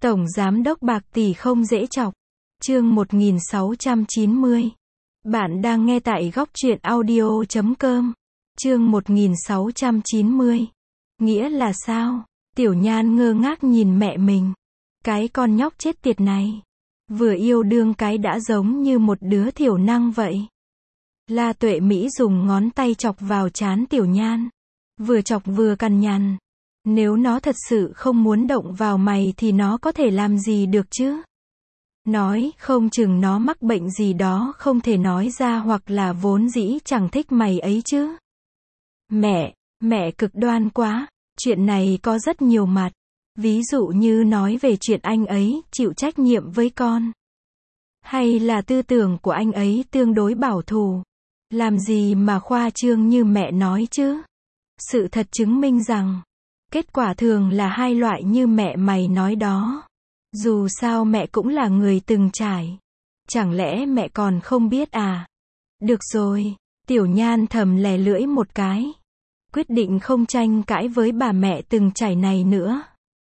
Tổng giám đốc bạc tỷ không dễ chọc. Chương 1690. Bạn đang nghe tại góc truyện audio.com. Chương 1690. Nghĩa là sao? Tiểu Nhan ngơ ngác nhìn mẹ mình. Cái con nhóc chết tiệt này. Vừa yêu đương cái đã giống như một đứa thiểu năng vậy. La Tuệ Mỹ dùng ngón tay chọc vào trán Tiểu Nhan. Vừa chọc vừa cằn nhằn. Nếu nó thật sự không muốn động vào mày thì nó có thể làm gì được chứ? Nói không chừng nó mắc bệnh gì đó không thể nói ra hoặc là vốn dĩ chẳng thích mày ấy chứ. Mẹ cực đoan quá. Chuyện này có rất nhiều mặt. Ví dụ như nói về chuyện anh ấy chịu trách nhiệm với con. Hay là tư tưởng của anh ấy tương đối bảo thủ. Làm gì mà khoa trương như mẹ nói chứ? Sự thật chứng minh rằng, kết quả thường là hai loại như mẹ mày nói đó. Dù sao mẹ cũng là người từng trải. Chẳng lẽ mẹ còn không biết à? Được rồi, Tiểu Nhan thầm lè lưỡi một cái. Quyết định không tranh cãi với bà mẹ từng trải này nữa.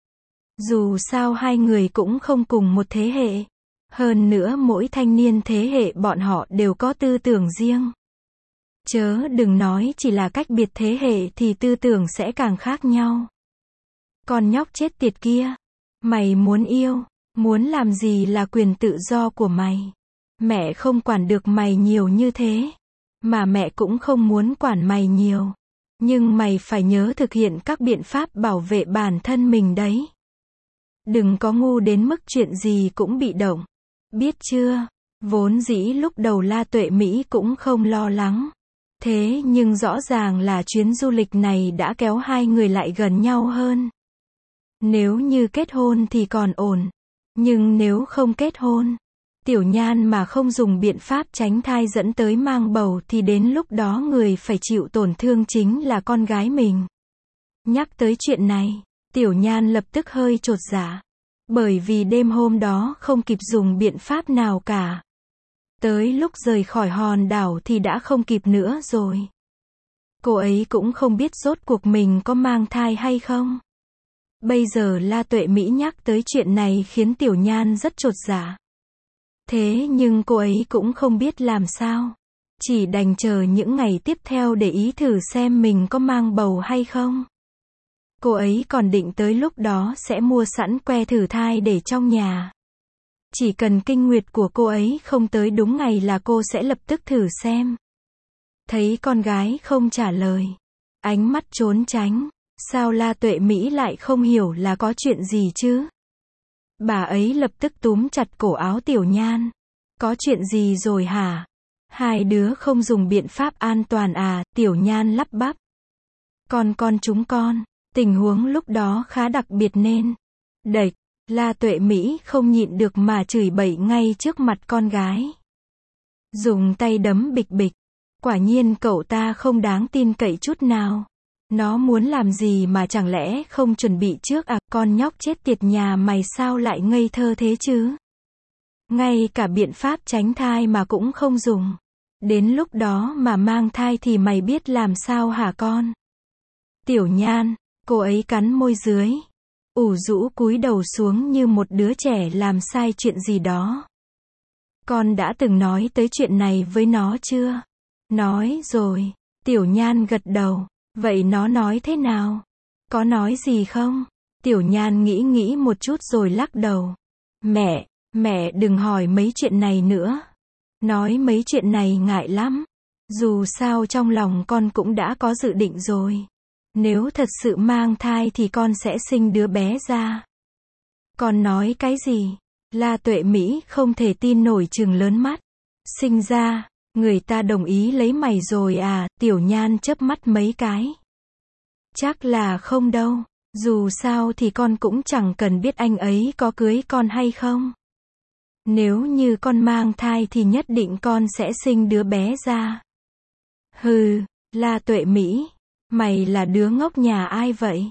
Dù sao hai người cũng không cùng một thế hệ. Hơn nữa mỗi thanh niên thế hệ bọn họ đều có tư tưởng riêng. Chớ đừng nói chỉ là cách biệt thế hệ thì tư tưởng sẽ càng khác nhau. Con nhóc chết tiệt kia. Mày muốn yêu, muốn làm gì là quyền tự do của mày. Mẹ không quản được mày nhiều như thế. Mà mẹ cũng không muốn quản mày nhiều. Nhưng mày phải nhớ thực hiện các biện pháp bảo vệ bản thân mình đấy. Đừng có ngu đến mức chuyện gì cũng bị động. Biết chưa? Vốn dĩ lúc đầu La Tuệ Mỹ cũng không lo lắng. Thế nhưng rõ ràng là chuyến du lịch này đã kéo hai người lại gần nhau hơn. Nếu như kết hôn thì còn ổn. Nhưng nếu không kết hôn, Tiểu Nhan mà không dùng biện pháp tránh thai dẫn tới mang bầu thì đến lúc đó người phải chịu tổn thương chính là con gái mình. Nhắc tới chuyện này, Tiểu Nhan lập tức hơi chột dạ. Bởi vì đêm hôm đó không kịp dùng biện pháp nào cả. Tới lúc rời khỏi hòn đảo thì đã không kịp nữa rồi. Cô ấy cũng không biết rốt cuộc mình có mang thai hay không. Bây giờ La Tuệ Mỹ nhắc tới chuyện này khiến Tiểu Nhan rất chột dạ. Thế nhưng cô ấy cũng không biết làm sao. Chỉ đành chờ những ngày tiếp theo để ý thử xem mình có mang bầu hay không. Cô ấy còn định tới lúc đó sẽ mua sẵn que thử thai để trong nhà. Chỉ cần kinh nguyệt của cô ấy không tới đúng ngày là cô sẽ lập tức thử xem. Thấy con gái không trả lời. Ánh mắt trốn tránh. Sao La Tuệ Mỹ lại không hiểu là có chuyện gì chứ? Bà ấy lập tức túm chặt cổ áo Tiểu Nhan. Có chuyện gì rồi hả? Hai đứa không dùng biện pháp an toàn à? Tiểu Nhan lắp bắp. Con chúng con. Tình huống lúc đó khá đặc biệt nên. Đệch. La Tuệ Mỹ không nhịn được mà chửi bậy ngay trước mặt con gái. Dùng tay đấm bịch bịch. Quả nhiên cậu ta không đáng tin cậy chút nào. Nó muốn làm gì mà chẳng lẽ không chuẩn bị trước à? Con nhóc chết tiệt nhà mày sao lại ngây thơ thế chứ? Ngay cả biện pháp tránh thai mà cũng không dùng. Đến lúc đó mà mang thai thì mày biết làm sao hả con? Tiểu Nhan, cô ấy cắn môi dưới. Ủ rũ cúi đầu xuống như một đứa trẻ làm sai chuyện gì đó. Con đã từng nói tới chuyện này với nó chưa? Nói rồi. Tiểu Nhan gật đầu. Vậy nó nói thế nào? Có nói gì không? Tiểu Nhan nghĩ một chút rồi lắc đầu. Mẹ đừng hỏi mấy chuyện này nữa. Nói mấy chuyện này ngại lắm. Dù sao trong lòng con cũng đã có dự định rồi. Nếu thật sự mang thai thì con sẽ sinh đứa bé ra. Con nói cái gì? La Tuệ Mỹ không thể tin nổi trừng lớn mắt. Sinh ra, người ta đồng ý lấy mày rồi à? Tiểu Nhan chớp mắt mấy cái. Chắc là không đâu. Dù sao thì con cũng chẳng cần biết anh ấy có cưới con hay không. Nếu như con mang thai thì nhất định con sẽ sinh đứa bé ra. Hừ, La Tuệ Mỹ. Mày là đứa ngốc nhà ai vậy?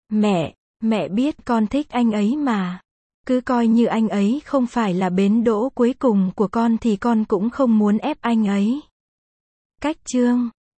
Mẹ biết con thích anh ấy mà. Cứ coi như anh ấy không phải là bến đỗ cuối cùng của con thì con cũng không muốn ép anh ấy. Cách chương